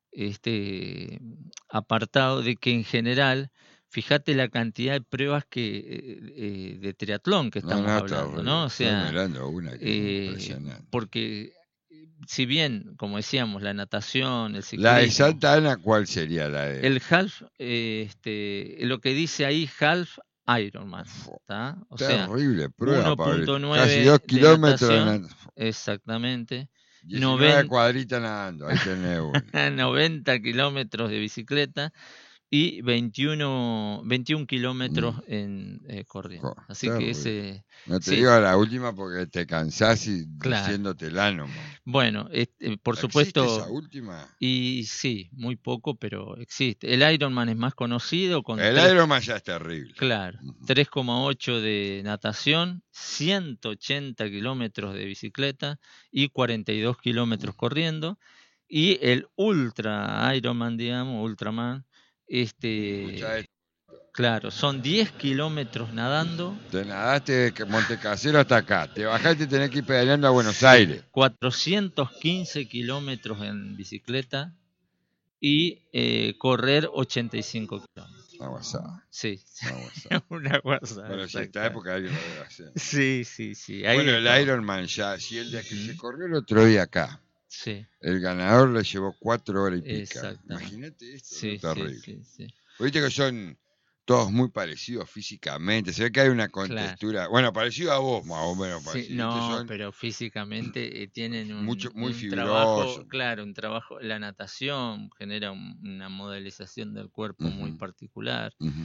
este apartado de que en general, fíjate la cantidad de pruebas que eh, eh, de triatlón que estamos no, no, hablando, ¿no? O sea, estoy mirando una que eh, es impresionante. porque si bien, como decíamos, la natación, el ciclismo, La de Santa Ana, ¿cuál sería la de? El half, eh, este, lo que dice ahí, half Ironman, ¿tá? O sea, terrible prueba, uno punto casi nueve dos de kilómetros natación, de exactamente, diecinueve noventa cuadritas nadando, ahí tenés una. noventa kilómetros de bicicleta y veintiuno, veintiún kilómetros Mm. en eh, corriendo. Jo, Así terrible. que ese... No te sí, digo la última porque te cansás y claro. diciéndotela nomás. Bueno, este, por ¿Existe supuesto... esa última? Y sí, muy poco, pero existe. El Ironman es más conocido con... El tres, Ironman ya es terrible. Claro, Uh-huh. tres coma ocho de natación, ciento ochenta kilómetros de bicicleta y cuarenta y dos kilómetros Uh-huh. corriendo. Y el Ultra Ironman, digamos, Ultraman, este, claro, son diez kilómetros nadando. Te nadaste de Montecasero hasta acá, te bajaste y tenés que ir pedaleando a Buenos Aires. cuatrocientos quince kilómetros en bicicleta y eh, correr ochenta y cinco kilómetros. Una guasada. Sí, Una guasada. una guasada. Bueno, si esta época alguien lo debe hacer. Sí, sí, sí. Ahí bueno, el está. Ironman ya, si el día que Uh-huh. se corrió el otro día acá, sí. el ganador le llevó cuatro horas y pica. Exactamente. Imagínate esto, Sí, no, terrible. sí, sí, sí. Viste que son todos muy parecidos físicamente, se ve que hay una contextura, claro. Bueno, parecido a vos más o menos. Sí, no, son pero físicamente eh, tienen un, mucho, muy un fibroso. trabajo, claro, un trabajo, la natación genera un, una modelización del cuerpo uh-huh. muy particular. Uh-huh.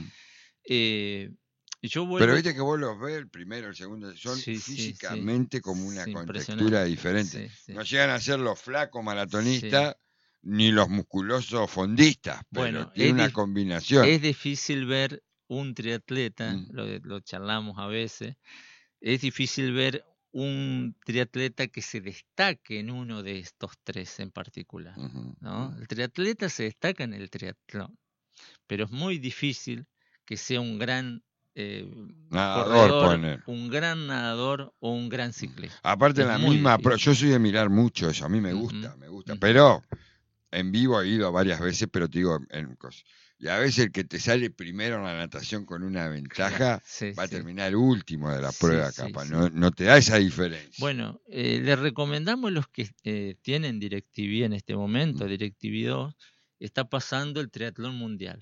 Eh, yo vuelvo... Pero viste que vos los ves, el primero, el segundo, son sí, físicamente sí, como una sí, contextura diferente. Sí, sí. No llegan a ser los flacos maratonistas sí. ni los musculosos fondistas, pero bueno, tiene una combinación. Es difícil ver un triatleta, mm. lo, lo charlamos a veces, es difícil ver un triatleta que se destaque en uno de estos tres en particular, uh-huh. ¿no? El triatleta se destaca en el triatlón, pero es muy difícil que sea un gran eh, nadador, corredor, poner. un gran nadador o un gran ciclista. Aparte, es la misma, pro, yo soy de mirar mucho eso, a mí me gusta, uh-huh. me gusta, uh-huh. pero en vivo he ido varias veces, pero te digo, en cosas. Y a veces el que te sale primero en la natación con una ventaja claro, sí, va a terminar sí. último de la prueba, sí, capaz. Sí, no, sí. no te da esa diferencia. Bueno, eh, les recomendamos los que eh, tienen DirecTV en este momento, mm. DirecTV dos, está pasando el triatlón mundial,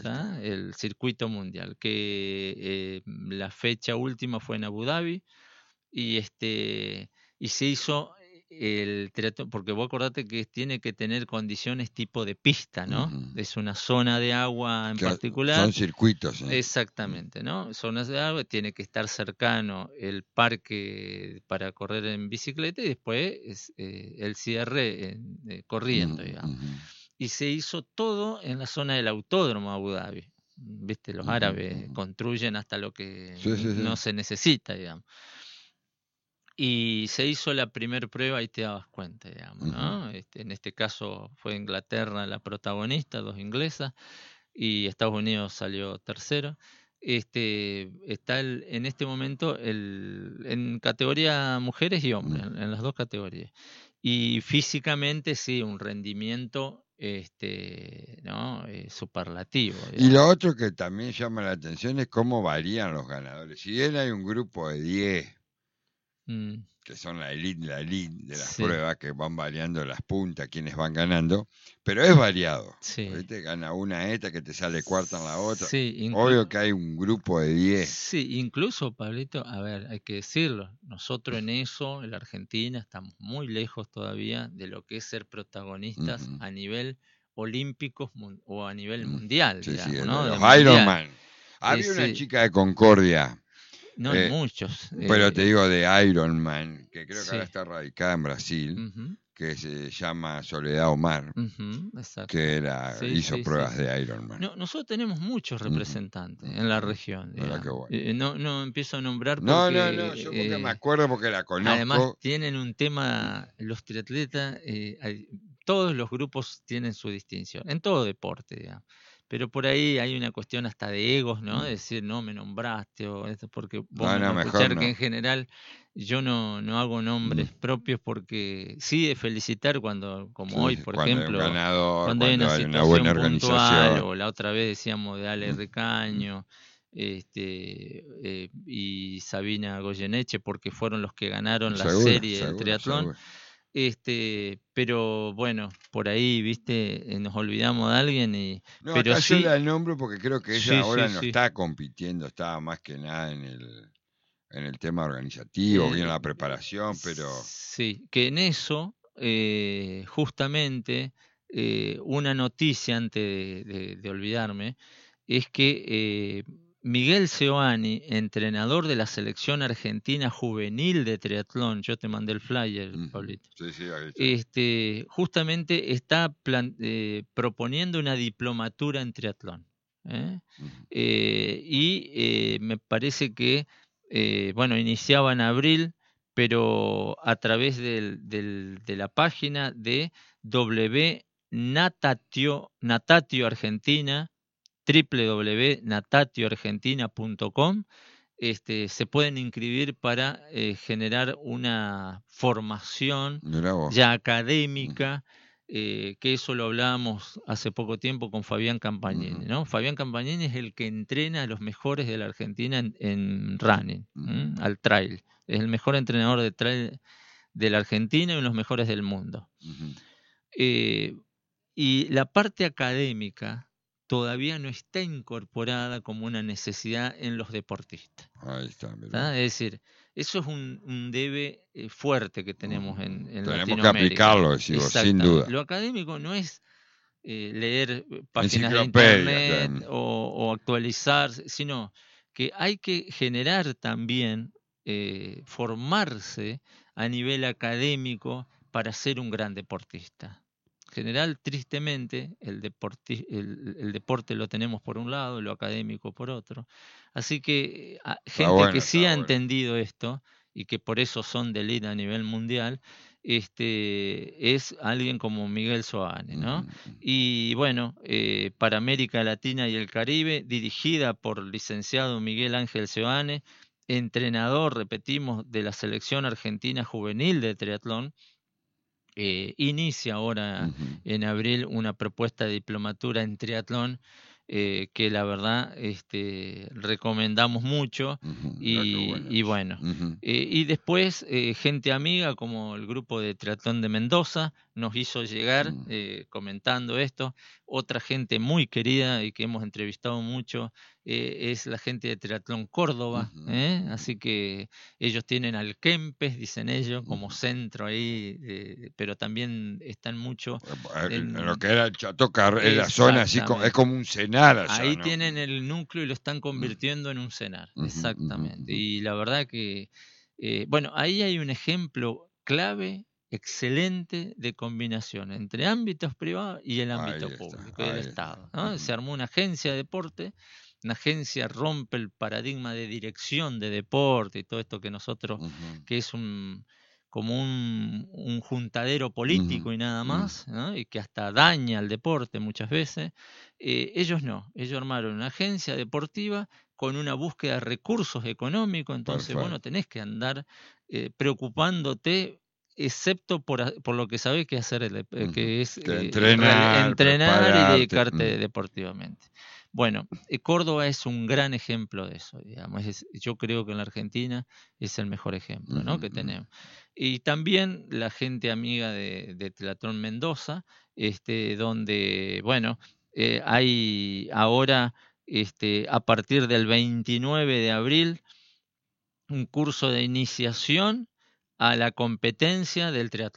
el circuito mundial, que eh, la fecha última fue en Abu Dhabi y este y se hizo el triatlón, porque vos acordate que tiene que tener condiciones tipo de pista, ¿no? Uh-huh. Es una zona de agua en que particular. Son circuitos. ¿eh? Exactamente, ¿no? Zonas de agua, tiene que estar cercano el parque para correr en bicicleta y después es, eh, el cierre en, eh, corriendo, uh-huh. digamos. Y se hizo todo en la zona del autódromo Abu Dhabi. Viste, los uh-huh. árabes uh-huh. construyen hasta lo que sí, sí, no sí. se necesita, digamos. Y se hizo la primera prueba y te dabas cuenta, digamos, ¿no? Uh-huh. Este, en este caso fue Inglaterra la protagonista, dos inglesas, y Estados Unidos salió tercero. Este, está el, en este momento el, en categoría mujeres y hombres, uh-huh. en, en las dos categorías. Y físicamente sí, un rendimiento este, ¿no? Eh, superlativo. Digamos. Y lo otro que también llama la atención es cómo varían los ganadores. Si bien hay un grupo de diez, Mm. que son la elite, la elite de las sí. pruebas, que van variando las puntas, quienes van ganando, pero es variado. Sí. ¿Viste? Gana una esta que te sale cuarta en la otra. Sí, inclu- Obvio que hay un grupo de diez. Sí, incluso, Pablito, a ver, hay que decirlo, nosotros en eso, en la Argentina, estamos muy lejos todavía de lo que es ser protagonistas uh-huh. a nivel olímpicos o a nivel mundial, sí, digamos, sí, ¿no? Los Ironman. Había Ese, una chica de Concordia. No, eh, muchos. Pero eh, te digo de Ironman, que creo que sí. ahora está radicada en Brasil, Uh-huh. que se llama Soledad Omar, Uh-huh, que era, sí, hizo sí, pruebas sí, de Ironman. No, nosotros tenemos muchos representantes uh-huh. en la región. Bueno. Eh, no, no empiezo a nombrar no, porque... No, no, yo porque eh, me acuerdo porque la conozco. Además tienen un tema, los triatletas, eh, hay, todos los grupos tienen su distinción, en todo deporte, digamos. Pero por ahí hay una cuestión hasta de egos, ¿no? De decir, no, me nombraste, o esto, porque vos no, me no, vas a escuchar no. que en general yo no, no hago nombres mm. propios, porque sí de felicitar cuando, como sí, hoy, por cuando ejemplo, hay un ganador, cuando hay una hay situación una buena puntual, organización. o la otra vez decíamos de Ale mm. Ricaño, este eh, y Sabina Goyeneche, porque fueron los que ganaron la seguro, serie seguro, del triatlón. Seguro. Este, pero bueno, por ahí, viste, nos olvidamos de alguien y no, pero acá sí, yo la nombro porque creo que ella sí, ahora sí, no sí. está compitiendo, estaba más que nada en el en el tema organizativo, eh, bien la preparación, pero sí, que en eso eh, justamente eh, una noticia antes de, de, de olvidarme es que eh, Miguel Seoane, entrenador de la selección argentina juvenil de triatlón, yo te mandé el flyer, uh-huh. Pablito, sí, sí, ahí está. Este, justamente está plan, eh, proponiendo una diplomatura en triatlón. ¿eh? Uh-huh. Eh, y eh, me parece que, eh, bueno, iniciaba en abril, pero a través del, del, de la página de W Natatio, Natatio Argentina, doble u doble u doble u punto natatio argentina punto com, este, se pueden inscribir para eh, generar una formación ya académica, uh-huh. eh, que eso lo hablábamos hace poco tiempo con Fabián Campagnini, uh-huh. ¿no? Fabián Campagnini es el que entrena a los mejores de la Argentina en, en running, uh-huh. al trail. Es el mejor entrenador de trail de la Argentina y uno de los mejores del mundo. Uh-huh. Eh, y la parte académica todavía no está incorporada como una necesidad en los deportistas. Ahí está, ¿tá? Es decir, eso es un, un debe fuerte que tenemos en, en tenemos Latinoamérica. que aplicarlo, digo, sin duda. Lo académico no es eh, leer páginas de internet o, o actualizar, sino que hay que generar también, eh, formarse a nivel académico para ser un gran deportista. En general, tristemente, el, deporti- el, el deporte lo tenemos por un lado, lo académico por otro. Así que a, gente bueno, que sí ha bueno. entendido esto y que por eso son de elite a nivel mundial, este, es alguien como Miguel Seoane, ¿no? Uh-huh. Y bueno, eh, para América Latina y el Caribe, dirigida por el licenciado Miguel Ángel Seoane, entrenador, repetimos, de la selección argentina juvenil de triatlón. Eh, inicia ahora uh-huh. en abril una propuesta de diplomatura en triatlón, eh, que la verdad este, recomendamos mucho. Uh-huh. y, bueno. y bueno, uh-huh. eh, y después eh, gente amiga como el grupo de triatlón de Mendoza nos hizo llegar uh-huh. eh, comentando esto. Otra gente muy querida y que hemos entrevistado mucho eh, es la gente de Triatlón Córdoba, uh-huh. ¿eh? Así que ellos tienen al Kempes, dicen ellos, como uh-huh. centro ahí, eh, pero también están mucho en, en lo que era el Chatocar, en la zona así como, es como un cenar allá, ahí ¿no? tienen el núcleo y lo están convirtiendo uh-huh. en un cenar, uh-huh. exactamente. Uh-huh. Y la verdad que, eh, bueno, ahí hay un ejemplo clave, excelente, de combinación entre ámbitos privados y el ámbito ahí público está, y el Estado, ¿no? Uh-huh. Se armó una agencia de deporte. Una agencia rompe el paradigma de dirección de deporte y todo esto que nosotros, uh-huh. que es un como un, un juntadero político uh-huh. y nada más, uh-huh. ¿no? Y que hasta daña al deporte muchas veces. Eh, ellos no, ellos armaron una agencia deportiva con una búsqueda de recursos económicos, entonces Perfecto. Vos no tenés que andar eh, preocupándote, excepto por, por lo que sabés que hacer, el, uh-huh. que es que eh, entrenar, entrenar y dedicarte uh-huh. deportivamente. Bueno, Córdoba es un gran ejemplo de eso, digamos. Es, yo creo que en la Argentina es el mejor ejemplo, uh-huh, ¿no? que tenemos. Y también la gente amiga de, de Triatlón Mendoza, este, donde, bueno, eh, hay ahora, este, a partir del veintinueve de abril, un curso de iniciación a la competencia del triatlón.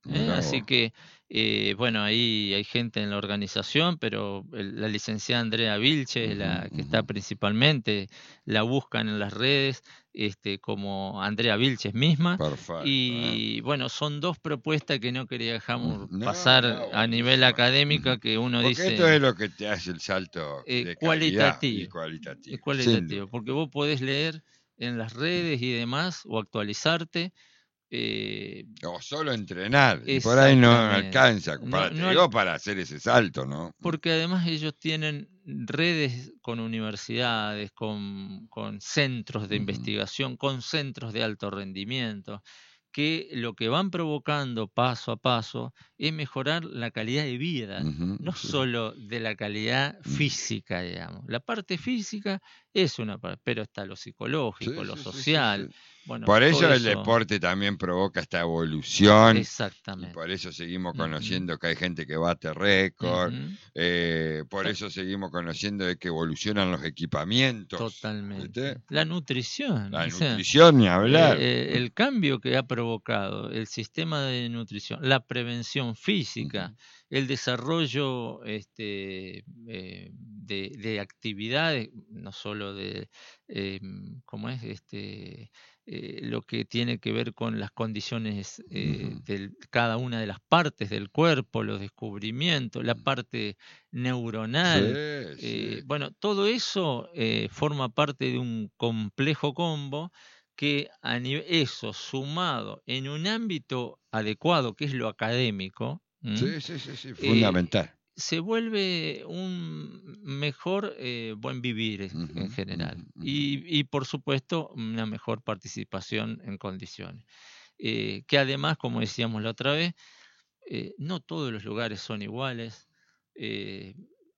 ¿eh? Así que, eh, bueno, ahí hay gente en la organización, pero el, la licenciada Andrea Vilche, uh-huh, la que uh-huh. está principalmente, la buscan en las redes este, como Andrea Vilches misma. Perfecto, y ¿eh? bueno, son dos propuestas que no quería dejamos no, pasar no, a nivel académico, uh-huh. que uno porque dice... esto es lo que te hace el salto eh, de cualitativo, y cualitativo. Y cualitativo porque vos podés leer en las redes y demás o actualizarte. Eh, o solo entrenar, y por ahí no alcanza, para, no, no, te digo, para hacer ese salto, ¿no? Porque además ellos tienen redes con universidades, con, con centros de uh-huh. investigación, con centros de alto rendimiento, que lo que van provocando paso a paso es mejorar la calidad de vida, uh-huh, no sí. solo de la calidad física, digamos. La parte física es una parte, pero está lo psicológico, sí, lo sí, social. Sí, sí. Bueno, por eso el eso... deporte también provoca esta evolución. Exactamente. Y por eso seguimos conociendo uh-huh. que hay gente que bate récord. Uh-huh. Eh, por eso seguimos conociendo de que evolucionan los equipamientos. Totalmente. ¿Viste? La nutrición. La nutrición, sea, ni hablar. Eh, el cambio que ha provocado el sistema de nutrición, la prevención física, uh-huh. el desarrollo este, eh, de, de actividades, no solo de, eh, ¿cómo es? Este, eh, lo que tiene que ver con las condiciones eh, uh-huh. de cada una de las partes del cuerpo, los descubrimientos, la parte neuronal. Sí, eh, sí. Bueno, todo eso eh, forma parte de un complejo combo que a nivel, eso sumado en un ámbito adecuado, que es lo académico, sí, sí, sí, sí, fundamental. Eh, se vuelve un mejor eh, buen vivir uh-huh, en general uh-huh, uh-huh. Y, y por supuesto una mejor participación en condiciones eh, que además, como decíamos la otra vez, eh, no todos los lugares son iguales. eh,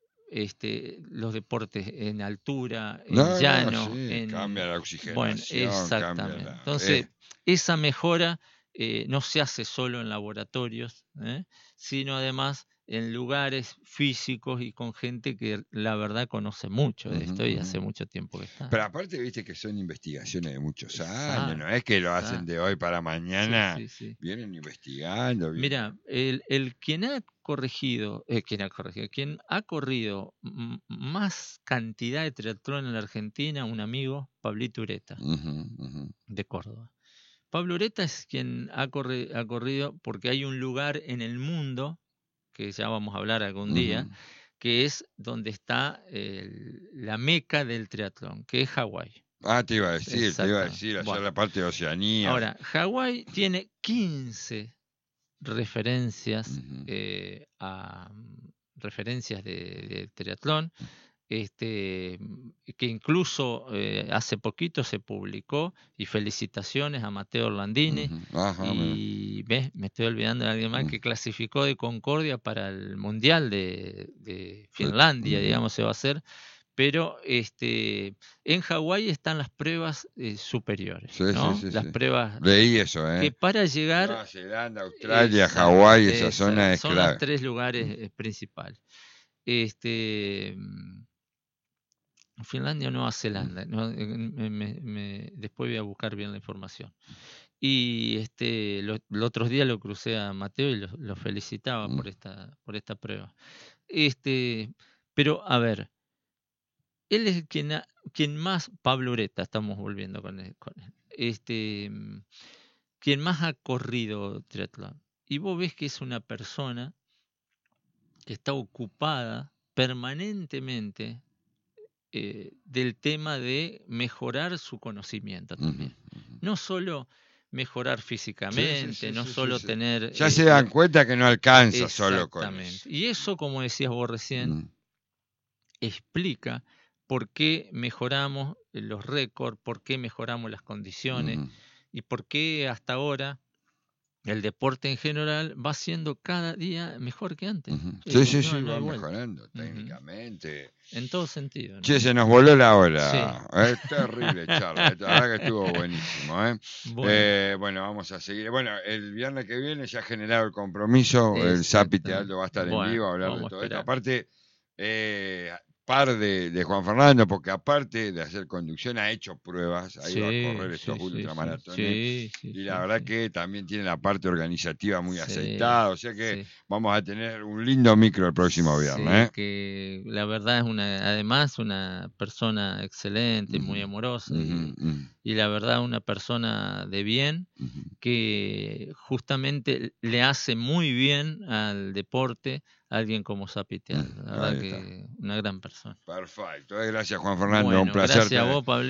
Este, los deportes en altura, en no, llano, no, sí, en, cambia la oxigenación. Bueno, exactamente. La, Entonces, eh. esa mejora eh, no se hace solo en laboratorios, ¿eh? sino además en lugares físicos y con gente que la verdad conoce mucho de esto uh-huh, y hace mucho tiempo que está. Pero aparte, viste que son investigaciones de muchos exacto, años, no es que lo hacen exacto. de hoy para mañana, sí, sí, sí. vienen investigando. Vienen... Mira, el, el quien ha corregido, eh, quien ha corregido, quien ha corrido m- más cantidad de triatlón en la Argentina, un amigo, Pablito Ureta, uh-huh, uh-huh. de Córdoba. Pablo Ureta es quien ha, corri- ha corrido porque hay un lugar en el mundo, que ya vamos a hablar algún uh-huh. día, que es donde está el, la meca del triatlón, que es Hawái. Ah, te iba a decir, te iba a decir, allá bueno. la parte de Oceanía. Ahora, Hawái tiene quince referencias uh-huh. eh, a referencias de, de triatlón, este, que incluso eh, hace poquito se publicó, y felicitaciones a Mateo Orlandini, uh-huh. Ajá, y ves, me estoy olvidando de alguien más uh-huh. que clasificó de Concordia para el Mundial de, de Finlandia, uh-huh. digamos, se va a hacer. Pero este, en Hawái están las pruebas eh, superiores, sí, ¿no? Sí, sí, las sí. pruebas Leí eso, ¿eh? que para llegar Nueva Zelanda, Australia, Hawái, esa, esa zona es son clave. los tres lugares eh, principales. Este, Finlandia o Nueva Zelanda, ¿no? me, me, me, después voy a buscar bien la información. Y este, lo, los otros días lo crucé a Mateo y lo, lo felicitaba mm. por esta, por esta prueba. Este, pero a ver. Él es quien, ha, quien más, Pablo Ureta, estamos volviendo con él, con él, este, quien más ha corrido triatlón. Y vos ves que es una persona que está ocupada permanentemente eh, del tema de mejorar su conocimiento también. Uh-huh. No solo mejorar físicamente, sí, sí, sí, no sí, solo sí, tener... Ya eh, se dan cuenta que no alcanza solo con eso. Exactamente. Y eso, como decías vos recién, uh-huh. explica por qué mejoramos los récords, por qué mejoramos las condiciones uh-huh. y por qué hasta ahora el deporte en general va siendo cada día mejor que antes. Uh-huh. Sí, eh, sí, no, sí, no va mejorando uh-huh. técnicamente. En todo sentido. ¿no? Che, se nos voló la hora. Sí. Es terrible, charla. La verdad que estuvo buenísimo. ¿eh? Bueno. Eh, bueno, vamos a seguir. Bueno, el viernes que viene ya ha generado el compromiso. El Zappi Tealdo va a estar bueno, en vivo a hablar de todo esto. Aparte, eh, par de, de Juan Fernando, porque aparte de hacer conducción ha hecho pruebas, ha ido Sí, a correr estos sí, sí, ultramaratones, sí, sí, y sí, la verdad sí. que también tiene la parte organizativa muy Sí, aceitada, o sea que sí. vamos a tener un lindo micro el próximo viernes. Sí, ¿eh? que la verdad es una, además una persona excelente, muy Ujú, amorosa ujú, y, ujú, y la verdad una persona de bien ujú. que justamente le hace muy bien al deporte a alguien como Zapitial. La verdad Ahí está. que una gran persona. Perfecto. Eh, Gracias, Juan Fernando. Un Bueno, placer gracias a tener. vos, Pablo.